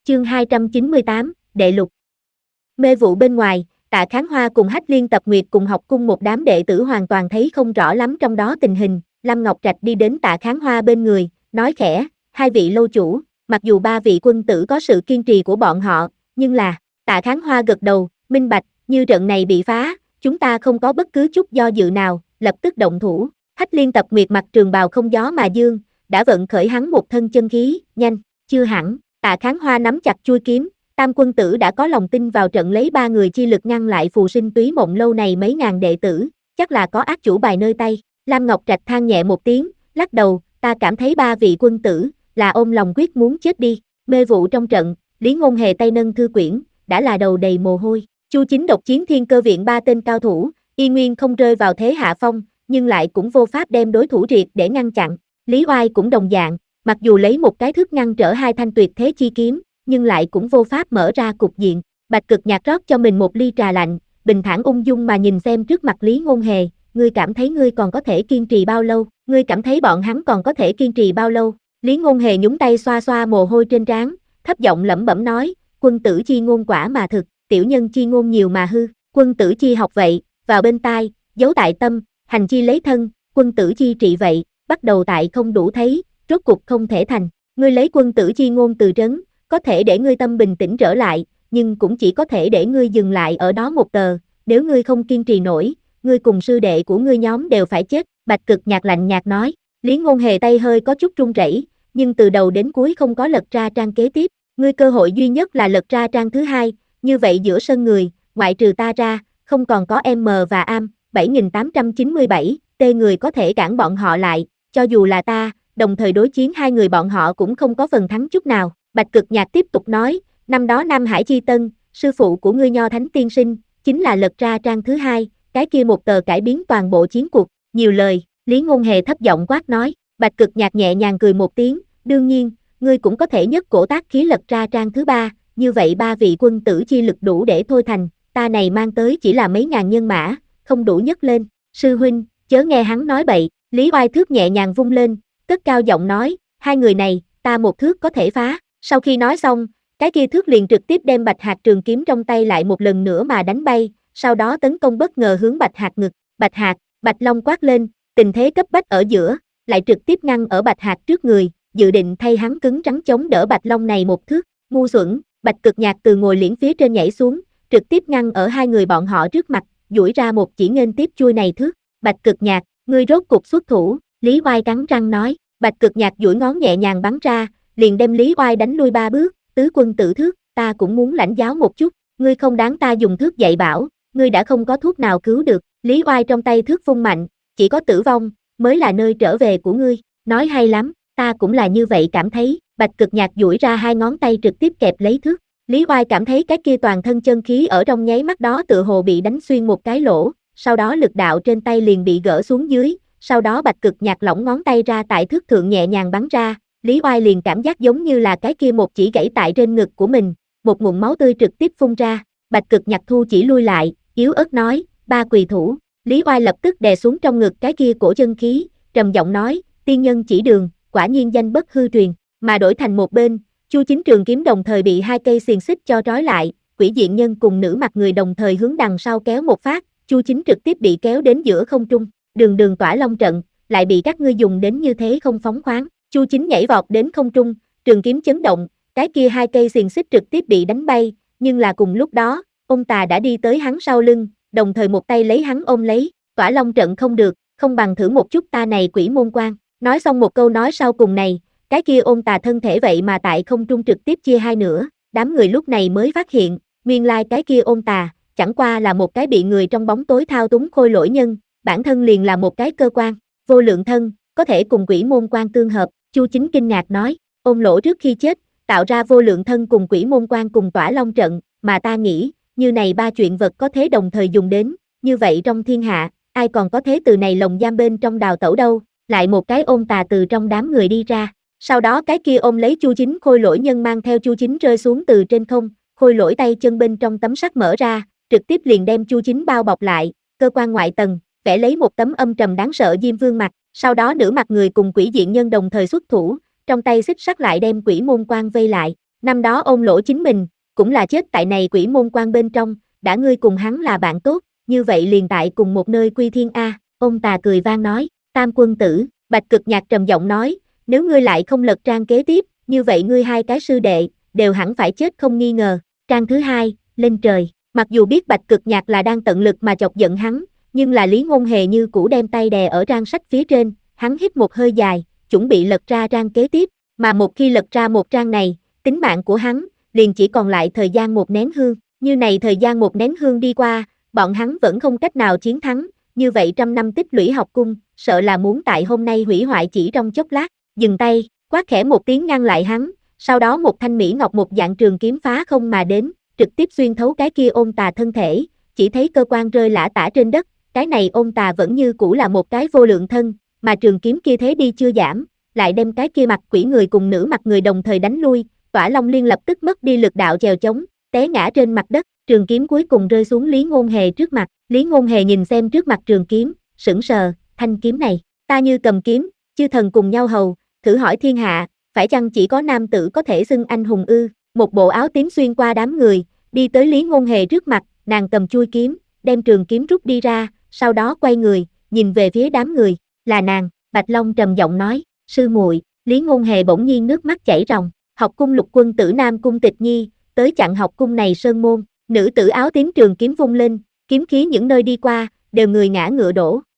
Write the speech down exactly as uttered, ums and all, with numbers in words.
chương hai trăm chín mươi tám, đệ lục. Mê vụ bên ngoài, Tạ Kháng Hoa cùng Hách Liên Tập Nguyệt cùng học cung một đám đệ tử hoàn toàn thấy không rõ lắm trong đó tình hình. Lâm Ngọc Trạch đi đến Tạ Kháng Hoa bên người, nói khẽ, hai vị lâu chủ, mặc dù ba vị quân tử có sự kiên trì của bọn họ, nhưng là, Tạ Kháng Hoa gật đầu, minh bạch, như trận này bị phá, chúng ta không có bất cứ chút do dự nào, lập tức động thủ. Hách Liên Tập Nguyệt mặc trường bào không gió mà dương, đã vận khởi hắn một thân chân khí, nhanh, chưa hẳn. Tạ Kháng Hoa nắm chặt chuôi kiếm, Tam quân tử đã có lòng tin vào trận lấy ba người chi lực ngăn lại phù sinh túy mộng lâu này mấy ngàn đệ tử, chắc là có ác chủ bài nơi tay. Lam Ngọc Trạch than nhẹ một tiếng, lắc đầu, ta cảm thấy ba vị quân tử là ôm lòng quyết muốn chết đi. Mê vụ trong trận, Lý Ngôn Hề tay nâng thư quyển, đã là đầu đầy mồ hôi. Chu Chính độc chiến thiên cơ viện ba tên cao thủ, y nguyên không rơi vào thế hạ phong, nhưng lại cũng vô pháp đem đối thủ triệt để ngăn chặn. Lý Oai cũng đồng dạng, mặc dù lấy một cái thước ngăn trở hai thanh tuyệt thế chi kiếm, nhưng lại cũng vô pháp mở ra cục diện. Bạch Cực Nhạc rót cho mình một ly trà lạnh, bình thản ung dung mà nhìn xem trước mặt Lý Ngôn Hề, ngươi cảm thấy ngươi còn có thể kiên trì bao lâu, ngươi cảm thấy bọn hắn còn có thể kiên trì bao lâu. Lý Ngôn Hề nhúng tay xoa xoa mồ hôi trên trán, thấp giọng lẩm bẩm nói, quân tử chi ngôn quả mà thực, tiểu nhân chi ngôn nhiều mà hư, quân tử chi học vậy, vào bên tai, giấu tại tâm, hành chi lấy thân, quân tử chi trị vậy, bắt đầu tại không đủ thấy, rốt cục không thể thành. Ngươi lấy quân tử chi ngôn từ trấn, có thể để ngươi tâm bình tĩnh trở lại, nhưng cũng chỉ có thể để ngươi dừng lại ở đó một tờ, nếu ngươi không kiên trì nổi, ngươi cùng sư đệ của ngươi nhóm đều phải chết. Bạch Cực Nhạc lạnh nhạt nói. Lý Ngôn Hề tay hơi có chút run rẩy, nhưng từ đầu đến cuối không có lật ra trang kế tiếp, ngươi cơ hội duy nhất là lật ra trang thứ hai, như vậy giữa sân người, ngoại trừ ta ra, không còn có M và Am, bảy nghìn tám trăm chín mươi bảy, T người có thể cản bọn họ lại, cho dù là ta, đồng thời đối chiến hai người bọn họ cũng không có phần thắng chút nào. Bạch Cực Nhạc tiếp tục nói, năm đó Nam Hải Chi Tân, sư phụ của ngươi Nho Thánh Tiên Sinh, chính là lật ra trang thứ hai, cái kia một tờ cải biến toàn bộ chiến cuộc. Nhiều lời, Lý Ngôn Hề thấp giọng quát nói. Bạch Cực Nhạc nhẹ nhàng cười một tiếng, đương nhiên, ngươi cũng có thể nhất cổ tác khí lật ra trang thứ ba, như vậy ba vị quân tử chi lực đủ để thôi thành, ta này mang tới chỉ là mấy ngàn nhân mã, không đủ nhấc lên. Sư huynh, chớ nghe hắn nói bậy. Lý Oai thước nhẹ nhàng vung lên, cất cao giọng nói, hai người này, ta một thước có thể phá. Sau khi nói xong, cái kia thước liền trực tiếp đem Bạch Hạc trường kiếm trong tay lại một lần nữa mà đánh bay, sau đó tấn công bất ngờ hướng Bạch Hạc ngực. Bạch Hạc, Bạch Long quát lên, tình thế cấp bách ở giữa, lại trực tiếp ngăn ở Bạch Hạc trước người, dự định thay hắn cứng rắn chống đỡ Bạch Long này một thước. Ngu xuẩn. Bạch Cực Nhạc từ ngồi liễn phía trên nhảy xuống, trực tiếp ngăn ở hai người bọn họ trước mặt, duỗi ra một chỉ nghênh tiếp chuôi này thước. Bạch Cực Nhạc, ngươi rốt cục xuất thủ. Lý Oai cắn răng nói. Bạch Cực Nhạc duỗi ngón nhẹ nhàng bắn ra, liền đem Lý Oai đánh lui ba bước. Tứ quân tử thước, ta cũng muốn lãnh giáo một chút, ngươi không đáng ta dùng thước dạy bảo, ngươi đã không có thuốc nào cứu được. Lý Oai trong tay thước vung mạnh, chỉ có tử vong mới là nơi trở về của ngươi. Nói hay lắm, ta cũng là như vậy cảm thấy. Bạch Cực Nhạc duỗi ra hai ngón tay trực tiếp kẹp lấy thước. Lý Oai cảm thấy cái kia toàn thân chân khí ở trong nháy mắt đó tựa hồ bị đánh xuyên một cái lỗ, sau đó lực đạo trên tay liền bị gỡ xuống dưới, sau đó Bạch Cực Nhạc lỏng ngón tay ra tại thước thượng nhẹ nhàng bắn ra, Lý Oai liền cảm giác giống như là cái kia một chỉ gãy tại trên ngực của mình, một ngụm máu tươi trực tiếp phun ra. Bạch Cực Nhạc thu chỉ lui lại, yếu ớt nói, ba quỳ thủ. Lý Oai lập tức đè xuống trong ngực cái kia cổ chân khí, trầm giọng nói, tiên nhân chỉ đường, quả nhiên danh bất hư truyền. Mà đổi thành một bên, Chu Chính trường kiếm đồng thời bị hai cây xiềng xích cho trói lại, Quỷ Diện Nhân cùng nữ mặt người đồng thời hướng đằng sau kéo một phát, Chu Chính trực tiếp bị kéo đến giữa không trung. Đường đường Tỏa Long trận, lại bị các ngươi dùng đến như thế không phóng khoáng. Chu Chính nhảy vọt đến không trung, trường kiếm chấn động, cái kia hai cây xiềng xích trực tiếp bị đánh bay, nhưng là cùng lúc đó, ông Tà đã đi tới hắn sau lưng, đồng thời một tay lấy hắn ôm lấy. Tỏa Long trận không được, không bằng thử một chút ta này Quỷ Môn Quan. Nói xong một câu nói sau cùng này, cái kia ôn Tà thân thể vậy mà tại không trung trực tiếp chia hai nửa, đám người lúc này mới phát hiện, nguyên lai cái kia ôn Tà, chẳng qua là một cái bị người trong bóng tối thao túng khôi lỗi nhân, bản thân liền là một cái cơ quan, vô lượng thân, có thể cùng Quỷ Môn Quan tương hợp. Chu Chính kinh ngạc nói, Ôn Lỗ trước khi chết, tạo ra vô lượng thân cùng Quỷ Môn Quan cùng Tỏa Long trận, mà ta nghĩ, như này ba chuyện vật có thế đồng thời dùng đến, như vậy trong thiên hạ, ai còn có thế từ này lồng giam bên trong đào tẩu đâu. Lại một cái ôn Tà từ trong đám người đi ra, sau đó cái kia ôm lấy Chu Chính khôi lỗi nhân mang theo Chu Chính rơi xuống từ trên không, khôi lỗi tay chân bên trong tấm sắt mở ra, trực tiếp liền đem Chu Chính bao bọc lại, cơ quan ngoại tầng, vẽ lấy một tấm âm trầm đáng sợ Diêm Vương mặt, sau đó nửa mặt người cùng Quỷ Diện Nhân đồng thời xuất thủ, trong tay xích sắt lại đem Quỷ Môn Quan vây lại. Năm đó ôn lỗ chính mình, cũng là chết tại này quỷ môn quan bên trong, đã ngươi cùng hắn là bạn tốt, như vậy liền tại cùng một nơi quy thiên a. Ôn Tà cười vang nói, Tam quân tử, Bạch Cực Nhạc trầm giọng nói, nếu ngươi lại không lật trang kế tiếp, như vậy ngươi hai cái sư đệ, đều hẳn phải chết không nghi ngờ. Trang thứ hai, lên trời, mặc dù biết Bạch Cực Nhạc là đang tận lực mà chọc giận hắn, nhưng là Lý Ngôn Hề như cũ đem tay đè ở trang sách phía trên, hắn hít một hơi dài, chuẩn bị lật ra trang kế tiếp, mà một khi lật ra một trang này, tính mạng của hắn, liền chỉ còn lại thời gian một nén hương, như này thời gian một nén hương đi qua, bọn hắn vẫn không cách nào chiến thắng, như vậy trăm năm tích lũy học cung, sợ là muốn tại hôm nay hủy hoại chỉ trong chốc lát, dừng tay, quát khẽ một tiếng ngăn lại hắn, sau đó một thanh mỹ ngọc một dạng trường kiếm phá không mà đến, trực tiếp xuyên thấu cái kia Ôn Tà thân thể, chỉ thấy cơ quan rơi lả tả trên đất, cái này Ôn Tà vẫn như cũ là một cái vô lượng thân, mà trường kiếm kia thế đi chưa giảm, lại đem cái kia mặt quỷ người cùng nữ mặt người đồng thời đánh lui, Tỏa Long Liên lập tức mất đi lực đạo chèo chống, té ngã trên mặt đất, trường kiếm cuối cùng rơi xuống Lý Ngôn Hề trước mặt, Lý Ngôn Hề nhìn xem trước mặt trường kiếm, sững sờ, thanh kiếm này, ta như cầm kiếm, chư thần cùng nhau hầu, thử hỏi thiên hạ, phải chăng chỉ có nam tử có thể xưng anh hùng ư? Một bộ áo tím xuyên qua đám người, đi tới Lý Ngôn Hề trước mặt, nàng cầm chui kiếm, đem trường kiếm rút đi ra, sau đó quay người, nhìn về phía đám người, là nàng, Bạch Long trầm giọng nói, sư muội. Lý Ngôn Hề bỗng nhiên nước mắt chảy ròng, học cung lục quân tử Nam Cung Tịch Nhi, tới chặn học cung này sơn môn, nữ tử áo tím trường kiếm vung lên, kiếm khí những nơi đi qua, đều người ngã ngựa đổ,